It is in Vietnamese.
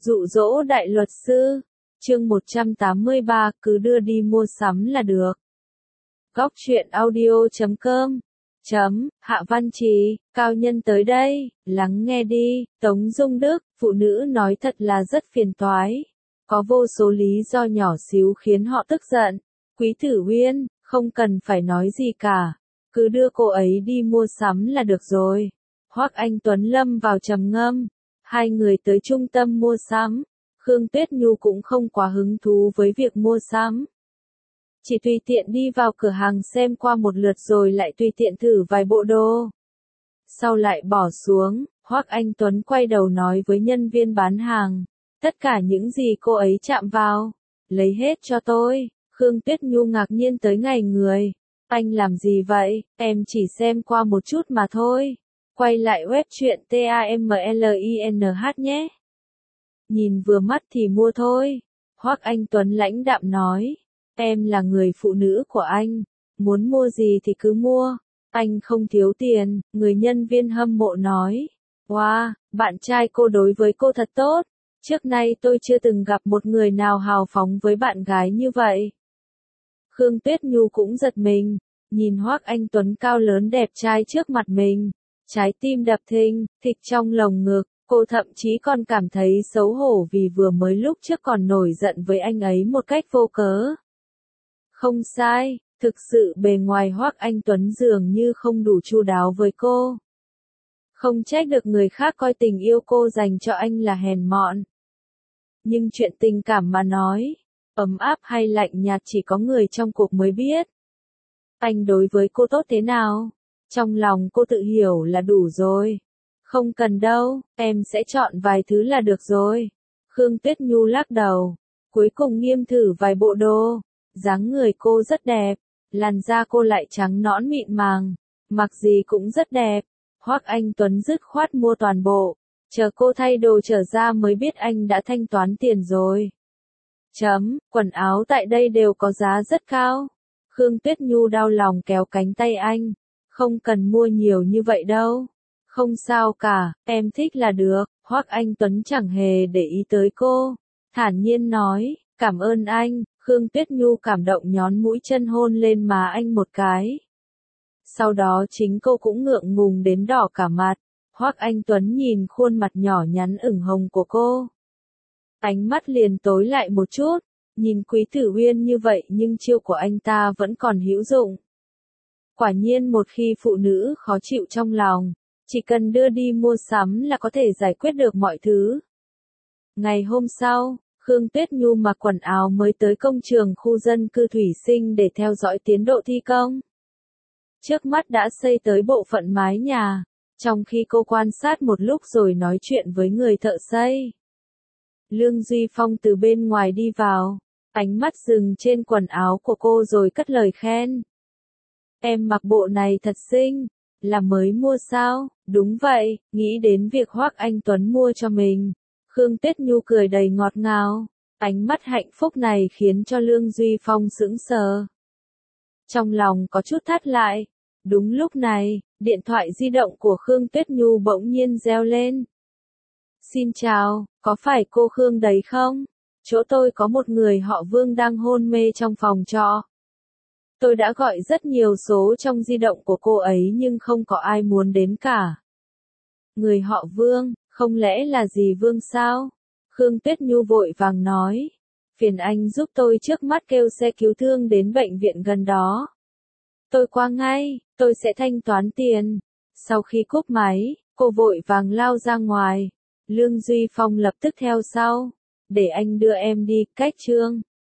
Dụ dỗ đại luật sư. Chương 183, cứ đưa đi mua sắm là được. Góc truyện audio.com Hạ Văn Trì, cao nhân tới đây, lắng nghe đi. Tống Dung Đức, phụ nữ nói thật là rất phiền toái. Có vô số lý do nhỏ xíu khiến họ tức giận. Quý Tử Uyên, không cần phải nói gì cả. Cứ đưa cô ấy đi mua sắm là được rồi. Hoắc Anh Tuấn lâm vào trầm ngâm. Hai người tới trung tâm mua sắm. Khương Tuyết Nhu cũng không quá hứng thú với việc mua sắm. Chỉ tùy tiện đi vào cửa hàng xem qua một lượt rồi lại tùy tiện thử vài bộ đồ. Sau lại bỏ xuống, Hoắc Anh Tuấn quay đầu nói với nhân viên bán hàng. Tất cả những gì cô ấy chạm vào, lấy hết cho tôi. Khương Tuyết Nhu ngạc nhiên tới ngày người. Anh làm gì vậy, em chỉ xem qua một chút mà thôi. Quay lại web truyện TAMLINH nhé. Nhìn vừa mắt thì mua thôi. Hoắc Anh Tuấn lãnh đạm nói. Em là người phụ nữ của anh. Muốn mua gì thì cứ mua. Anh không thiếu tiền, người nhân viên hâm mộ nói. Wow, bạn trai cô đối với cô thật tốt. Trước nay tôi chưa từng gặp một người nào hào phóng với bạn gái như vậy. Khương Tuyết Nhu cũng giật mình. Nhìn Hoắc Anh Tuấn cao lớn đẹp trai trước mặt mình. Trái tim đập thình thịch trong lồng ngực. Cô thậm chí còn cảm thấy xấu hổ vì vừa mới lúc trước còn nổi giận với anh ấy một cách vô cớ. Không sai, thực sự bề ngoài Hoắc Anh Tuấn dường như không đủ chu đáo với cô. Không trách được người khác coi tình yêu cô dành cho anh là hèn mọn. Nhưng chuyện tình cảm mà nói, ấm áp hay lạnh nhạt chỉ có người trong cuộc mới biết. Anh đối với cô tốt thế nào? Trong lòng cô tự hiểu là đủ rồi. Không cần đâu, em sẽ chọn vài thứ là được rồi. Khương Tuyết Nhu lắc đầu. Cuối cùng nghiêm thử vài bộ đồ. Dáng người cô rất đẹp. Làn da cô lại trắng nõn mịn màng. Mặc gì cũng rất đẹp. Hoắc Anh Tuấn dứt khoát mua toàn bộ. Chờ cô thay đồ trở ra mới biết anh đã thanh toán tiền rồi. Quần áo tại đây đều có giá rất cao. Khương Tuyết Nhu đau lòng kéo cánh tay anh. Không cần mua nhiều như vậy đâu. Không sao cả, em thích là được. Hoắc Anh Tuấn chẳng hề để ý tới cô. Thản nhiên nói, cảm ơn anh. Khương Tuyết Nhu cảm động nhón mũi chân hôn lên má anh một cái. Sau đó chính cô cũng ngượng ngùng đến đỏ cả mặt. Hoắc Anh Tuấn nhìn khuôn mặt nhỏ nhắn ửng hồng của cô. Ánh mắt liền tối lại một chút. Nhìn Quý Tử Uyên như vậy nhưng chiêu của anh ta vẫn còn hữu dụng. Quả nhiên một khi phụ nữ khó chịu trong lòng, chỉ cần đưa đi mua sắm là có thể giải quyết được mọi thứ. Ngày hôm sau, Khương Tuyết Nhu mặc quần áo mới tới công trường khu dân cư Thủy Sinh để theo dõi tiến độ thi công. Trước mắt đã xây tới bộ phận mái nhà, trong khi cô quan sát một lúc rồi nói chuyện với người thợ xây. Lương Duy Phong từ bên ngoài đi vào, ánh mắt dừng trên quần áo của cô rồi cất lời khen. Em mặc bộ này thật xinh, là mới mua sao? Đúng vậy, nghĩ đến việc Hoắc Anh Tuấn mua cho mình. Khương Tuyết Nhu cười đầy ngọt ngào, ánh mắt hạnh phúc này khiến cho Lương Duy Phong sững sờ. Trong lòng có chút thắt lại. Đúng lúc này, điện thoại di động của Khương Tuyết Nhu bỗng nhiên reo lên. Xin chào, có phải cô Khương đấy không? Chỗ tôi có một người họ Vương đang hôn mê trong phòng trọ. Tôi đã gọi rất nhiều số trong di động của cô ấy nhưng không có ai muốn đến cả. Người họ Vương, không lẽ là dì Vương sao? Khương Tuyết Nhu vội vàng nói. Phiền anh giúp tôi trước mắt kêu xe cứu thương đến bệnh viện gần đó. Tôi qua ngay, tôi sẽ thanh toán tiền. Sau khi cúp máy, cô vội vàng lao ra ngoài. Lương Duy Phong lập tức theo sau. Để anh đưa em đi, cách Trương.